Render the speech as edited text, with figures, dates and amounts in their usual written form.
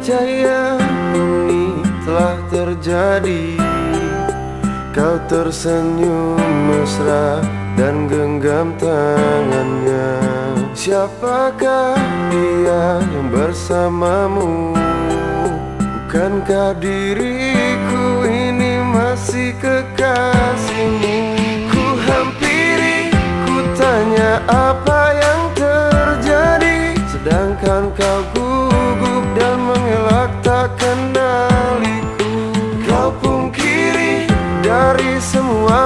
percaya ini telah terjadi. Kau tersenyum mesra dan genggam tangannya. Siapakah dia yang bersamamu? Bukankah diriku ini masih kekasihmu? Ku hampiri, ku tanya apa yang terjadi, sedangkan kau gugup dan mengelak tak kenaliku. Kau pungkiri dari semua